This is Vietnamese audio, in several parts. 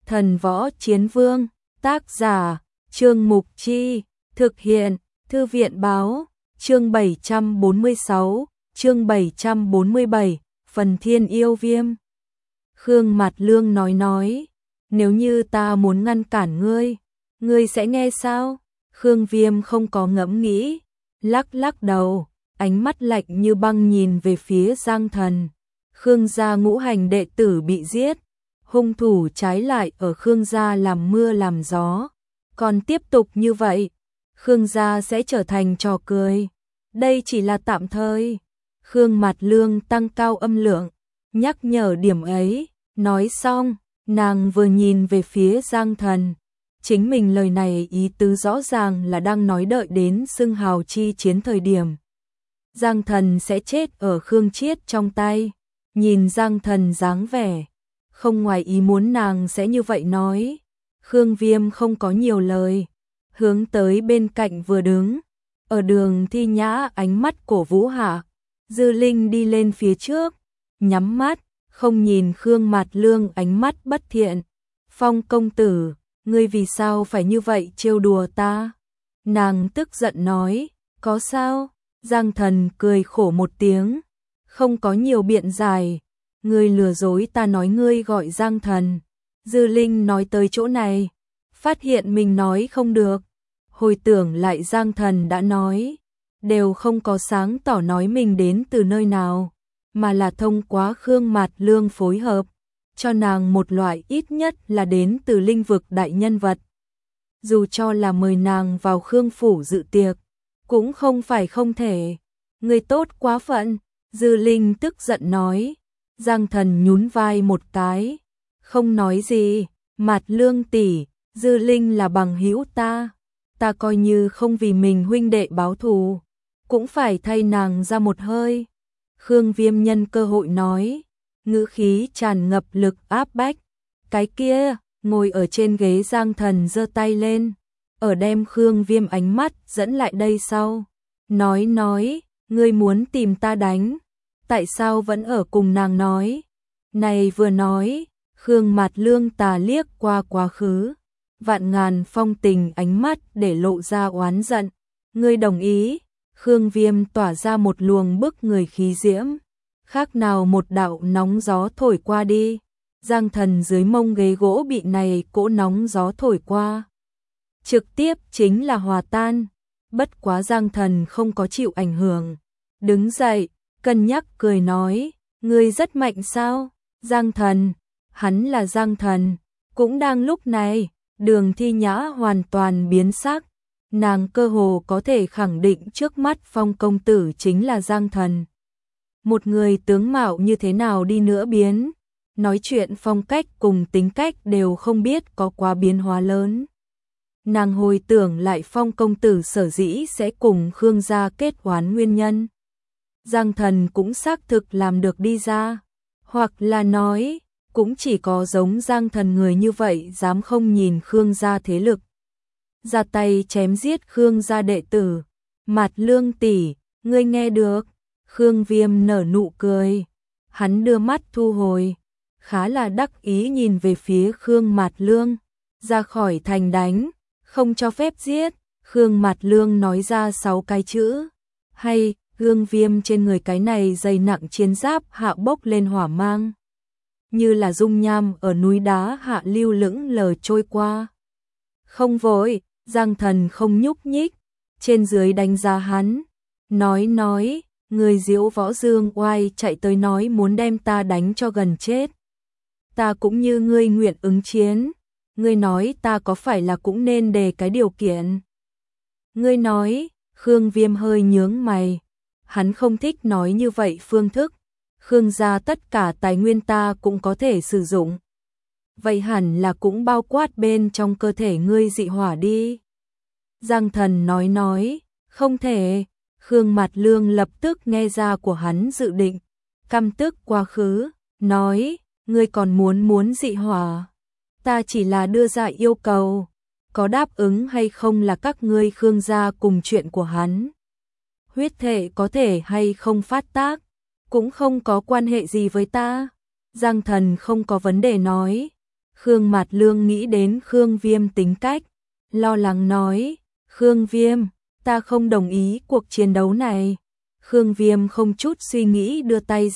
Thần Võ Chiến Vương, tác giả, Trương Mục Chi, thực hiện, Thư viện Báo, chương 746, chương 747, phần Thiên Yêu Viêm. Khương Mạt Lương nói, nếu như ta muốn ngăn cản ngươi sẽ nghe sao? Khương Viêm không có ngẫm nghĩ, lắc đầu, ánh mắt lạnh như băng nhìn về phía Giang Thần. Khương gia ngũ hành đệ tử bị giết, hung thủ trái lại ở Khương gia làm mưa làm gió, còn tiếp tục như vậy, Khương gia sẽ trở thành trò cười. Đây chỉ là tạm thời. Khương Mạt Lương tăng cao âm lượng, nhắc nhở điểm ấy, nói xong, nàng vừa nhìn về phía Giang Thần. Chính mình lời này ý tứ rõ ràng là đang nói đợi đến xưng hào chi chiến thời điểm. Giang Thần sẽ chết ở Khương Chiết trong tay. Nhìn Giang Thần dáng vẻ, không ngoài ý muốn nàng sẽ như vậy nói. Khương Viêm không có nhiều lời, hướng tới bên cạnh vừa đứng. Ở Đường Thi Nhã ánh mắt cổ vũ hạ, Dư Linh đi lên phía trước, nhắm mắt, không nhìn Khương Mạt Lương ánh mắt bất thiện. Phong công tử, ngươi vì sao phải như vậy trêu đùa ta? Nàng tức giận nói, có sao? Giang Thần cười khổ một tiếng, không có nhiều biện giải. Ngươi lừa dối ta nói ngươi gọi Giang Thần. Dư Linh nói tới chỗ này, phát hiện mình nói không được. Hồi tưởng lại Giang Thần đã nói, đều không có sáng tỏ nói mình đến từ nơi nào, mà là thông qua Khương Mạt Lương phối hợp, cho nàng một loại ít nhất là đến từ linh vực đại nhân vật. Dù cho là mời nàng vào Khương phủ dự tiệc, cũng không phải không thể. Người tốt quá phận, Dư Linh tức giận nói. Giang Thần nhún vai một cái, không nói gì. Mạt Lương tỷ, Dư Linh là bằng hữu ta coi như không vì mình huynh đệ báo thù, cũng phải thay nàng ra một hơi. Khương Viêm nhân cơ hội nói, ngữ khí tràn ngập lực áp bách. Cái kia, ngồi ở trên ghế Giang Thần giơ tay lên, ở đem Khương Viêm ánh mắt dẫn lại đây sau. Nói, ngươi muốn tìm ta đánh, tại sao vẫn ở cùng nàng nói? Này vừa nói, Khương Mạt Lương tà liếc qua quá khứ, vạn ngàn phong tình ánh mắt để lộ ra oán giận. Ngươi đồng ý? Khương Viêm tỏa ra một luồng bức người khí diễm, khác nào một đạo nóng gió thổi qua đi. Giang Thần dưới mông ghế gỗ bị này cỗ nóng gió thổi qua, trực tiếp chính là hòa tan. Bất quá Giang Thần không có chịu ảnh hưởng, đứng dậy, cân nhắc cười nói, ngươi rất mạnh sao? Giang Thần, hắn là Giang Thần. Cũng đang lúc này, Đường Thi Nhã hoàn toàn biến sắc, nàng cơ hồ có thể khẳng định trước mắt Phong công tử chính là Giang Thần. Một người tướng mạo như thế nào đi nữa biến, nói chuyện phong cách cùng tính cách đều không biết có quá biến hóa lớn. Nàng hồi tưởng lại Phong công tử sở dĩ sẽ cùng Khương gia kết oán nguyên nhân. Giang Thần cũng xác thực làm được đi ra, hoặc là nói, cũng chỉ có giống Giang Thần người như vậy dám không nhìn Khương gia thế lực, ra tay chém giết Khương gia đệ tử. Mạt Lương tỷ, ngươi nghe được? Khương Viêm nở nụ cười, hắn đưa mắt thu hồi, khá là đắc ý nhìn về phía Khương Mạt Lương. Ra khỏi thành đánh, không cho phép giết. Khương Mạt Lương nói ra 6 cái chữ, hay. Khương Viêm trên người cái này dày nặng chiến giáp hạ bốc lên hỏa mang, như là dung nham ở núi đá hạ lưu lững lờ trôi qua. Không vội, Giang Thần không nhúc nhích, trên dưới đánh giá hắn, nói, người Diễu Võ Dương Oai chạy tới nói muốn đem ta đánh cho gần chết. Ta cũng như ngươi nguyện ứng chiến, ngươi nói ta có phải là cũng nên đề cái điều kiện? Ngươi nói, Khương Viêm hơi nhướng mày. Hắn không thích nói như vậy phương thức. Khương gia tất cả tài nguyên ta cũng có thể sử dụng. Vậy hẳn là cũng bao quát bên trong cơ thể ngươi dị hỏa đi. Giang Thần nói, không thể. Khương Mạt Lương lập tức nghe ra của hắn dự định, căm tức quá khứ, nói, ngươi còn muốn dị hỏa. Ta chỉ là đưa ra yêu cầu, có đáp ứng hay không là các ngươi Khương gia cùng chuyện của hắn. Huyết thể có thể hay không phát tác, cũng không có quan hệ gì với ta. Giang Thần không có vấn đề nói, Khương Mạt Lương nghĩ đến Khương Viêm tính cách, lo lắng nói, Khương Viêm, ta không đồng ý cuộc chiến đấu này. Khương Viêm không chút suy nghĩ đưa tay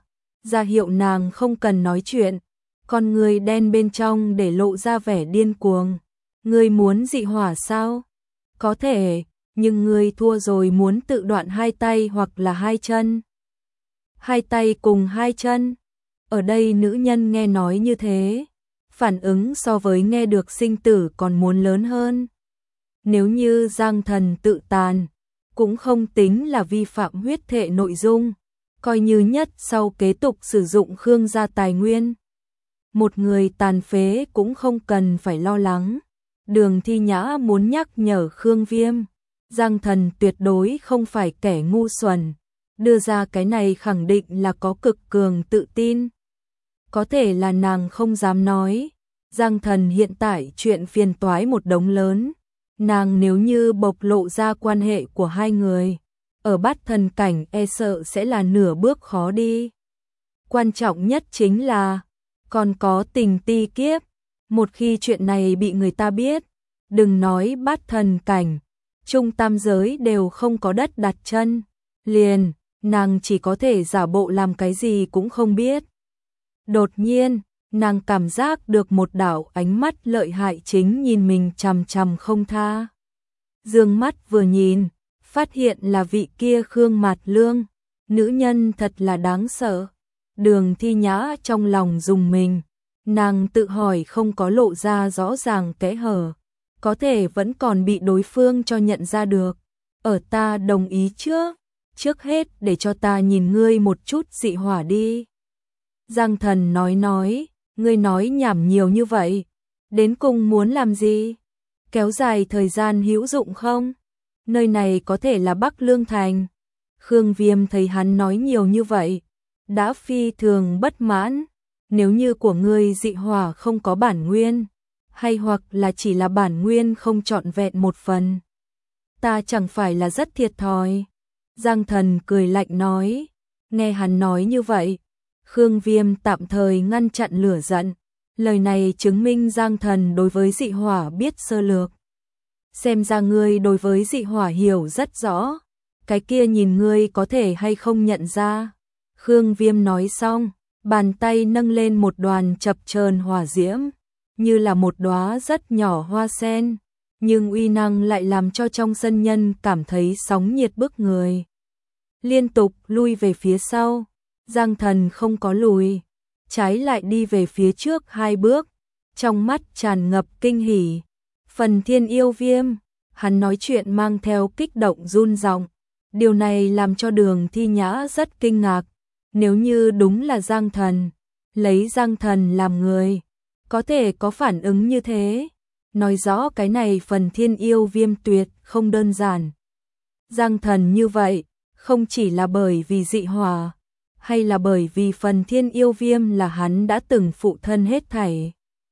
ra hiệu nàng không cần nói chuyện, con người đen bên trong để lộ ra vẻ điên cuồng. Ngươi muốn dị hỏa sao? Có thể, nhưng ngươi thua rồi muốn tự đoạn hai tay hoặc là hai chân. Hai tay cùng hai chân. Ở đây nữ nhân nghe nói như thế, phản ứng so với nghe được sinh tử còn muốn lớn hơn. Nếu như Giang Thần tự tàn, cũng không tính là vi phạm huyết thệ nội dung, coi như nhất sau kế tục sử dụng Khương gia tài nguyên. Một người tàn phế cũng không cần phải lo lắng. Đường Thi Nhã muốn nhắc nhở Khương Viêm, Giang Thần tuyệt đối không phải kẻ ngu xuẩn, đưa ra cái này khẳng định là có cực cường tự tin. Có thể là nàng không dám nói, Giang Thần hiện tại chuyện phiền toái một đống lớn, nàng nếu như bộc lộ ra quan hệ của hai người, ở Bát Thần cảnh e sợ sẽ là nửa bước khó đi. Quan trọng nhất chính là, còn có tình ti kiếp, một khi chuyện này bị người ta biết, đừng nói Bát Thần cảnh, trung tam giới đều không có đất đặt chân, liền, nàng chỉ có thể giả bộ làm cái gì cũng không biết. Đột nhiên, nàng cảm giác được một đạo ánh mắt lợi hại chính nhìn mình chằm chằm không tha. Dương mắt vừa nhìn, phát hiện là vị kia Khương Mạt Lương, nữ nhân thật là đáng sợ. Đường Thi Nhã trong lòng rùng mình, nàng tự hỏi không có lộ ra rõ ràng kẽ hở, có thể vẫn còn bị đối phương cho nhận ra được. Ở ta đồng ý trước hết để cho ta nhìn ngươi một chút dị hỏa đi. Giang Thần nói, ngươi nói nhảm nhiều như vậy, đến cùng muốn làm gì? Kéo dài thời gian hữu dụng không? Nơi này có thể là Bắc Lương Thành. Khương Viêm thấy hắn nói nhiều như vậy, đã phi thường bất mãn. Nếu như của ngươi dị hỏa không có bản nguyên, hay hoặc là chỉ là bản nguyên không trọn vẹn một phần, ta chẳng phải là rất thiệt thòi. Giang Thần cười lạnh nói, nghe hắn nói như vậy, Khương Viêm tạm thời ngăn chặn lửa giận. Lời này chứng minh Giang Thần đối với dị hỏa biết sơ lược. Xem ra ngươi đối với dị hỏa hiểu rất rõ, cái kia nhìn ngươi có thể hay không nhận ra. Khương Viêm nói xong, bàn tay nâng lên một đoàn chập chờn hỏa diễm, như là một đóa rất nhỏ hoa sen, nhưng uy năng lại làm cho trong sân nhân cảm thấy sóng nhiệt bức người. Liên tục lui về phía sau, Giang Thần không có lùi, trái lại đi về phía trước hai bước, trong mắt tràn ngập kinh hỉ. Phần Thiên Yêu Viêm, hắn nói chuyện mang theo kích động run giọng, điều này làm cho Đường Thi Nhã rất kinh ngạc. Nếu như đúng là Giang Thần, lấy Giang Thần làm người, có thể có phản ứng như thế, nói rõ cái này Phần Thiên Yêu Viêm tuyệt không đơn giản. Giang Thần như vậy, không chỉ là bởi vì dị hỏa, hay là bởi vì Phần Thiên Yêu Viêm là hắn đã từng phụ thân hết thảy.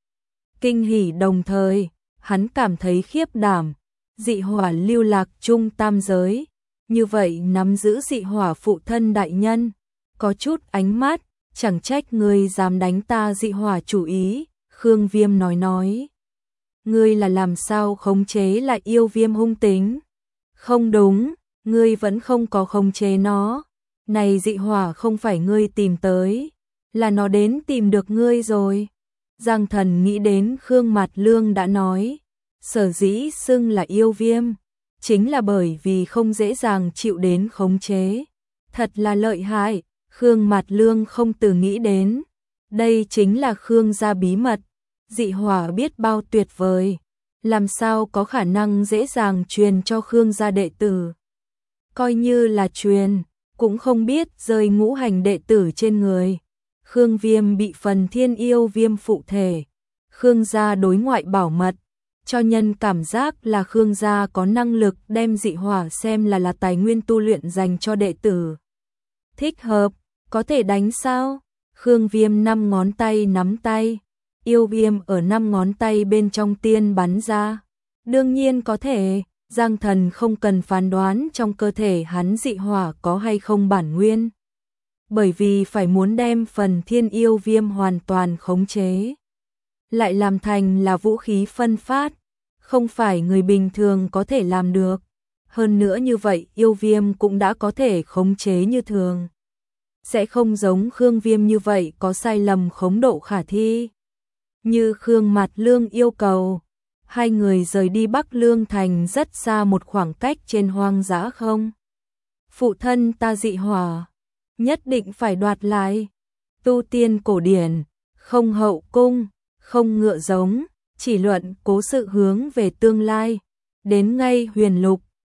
Kinh hỉ đồng thời, hắn cảm thấy khiếp đảm, dị hỏa lưu lạc trung tam giới, như vậy nắm giữ dị hỏa phụ thân đại nhân, có chút ánh mắt, chẳng trách ngươi dám đánh ta dị hỏa chủ ý. Khương Viêm nói, ngươi là làm sao khống chế lại yêu viêm hung tính? Không đúng, ngươi vẫn không có khống chế nó. Này dị hỏa không phải ngươi tìm tới, là nó đến tìm được ngươi rồi. Giang Thần nghĩ đến Khương Mạt Lương đã nói, sở dĩ xưng là yêu viêm, chính là bởi vì không dễ dàng chịu đến khống chế. Thật là lợi hại, Khương Mạt Lương không từ nghĩ đến. Đây chính là Khương gia bí mật, dị hỏa biết bao tuyệt vời, làm sao có khả năng dễ dàng truyền cho Khương gia đệ tử. Coi như là truyền, cũng không biết rơi ngũ hành đệ tử trên người. Khương Viêm bị Phần Thiên Yêu Viêm phụ thể, Khương gia đối ngoại bảo mật, cho nhân cảm giác là Khương gia có năng lực đem dị hỏa xem là tài nguyên tu luyện dành cho đệ tử. Thích hợp, có thể đánh sao? Khương Viêm 5 ngón tay nắm tay, yêu viêm ở 5 ngón tay bên trong tiên bắn ra. Đương nhiên có thể, Giang Thần không cần phán đoán trong cơ thể hắn dị hỏa có hay không bản nguyên, bởi vì phải muốn đem Phần Thiên Yêu Viêm hoàn toàn khống chế. lại làm thành là vũ khí phân phát, không phải người bình thường có thể làm được. Hơn nữa như vậy yêu viêm cũng đã có thể khống chế như thường. Sẽ không giống Khương Viêm như vậy có sai lầm khống độ khả thi. Như Khương Mạt Lương yêu cầu, hai người rời đi Bắc Lương Thành rất xa một khoảng cách trên hoang dã không? Phụ thân ta dị hỏa, nhất định phải đoạt lại. Tu tiên cổ điển, không hậu cung, không ngựa giống, chỉ luận cố sự hướng về tương lai. Đến ngay Huyền Lục,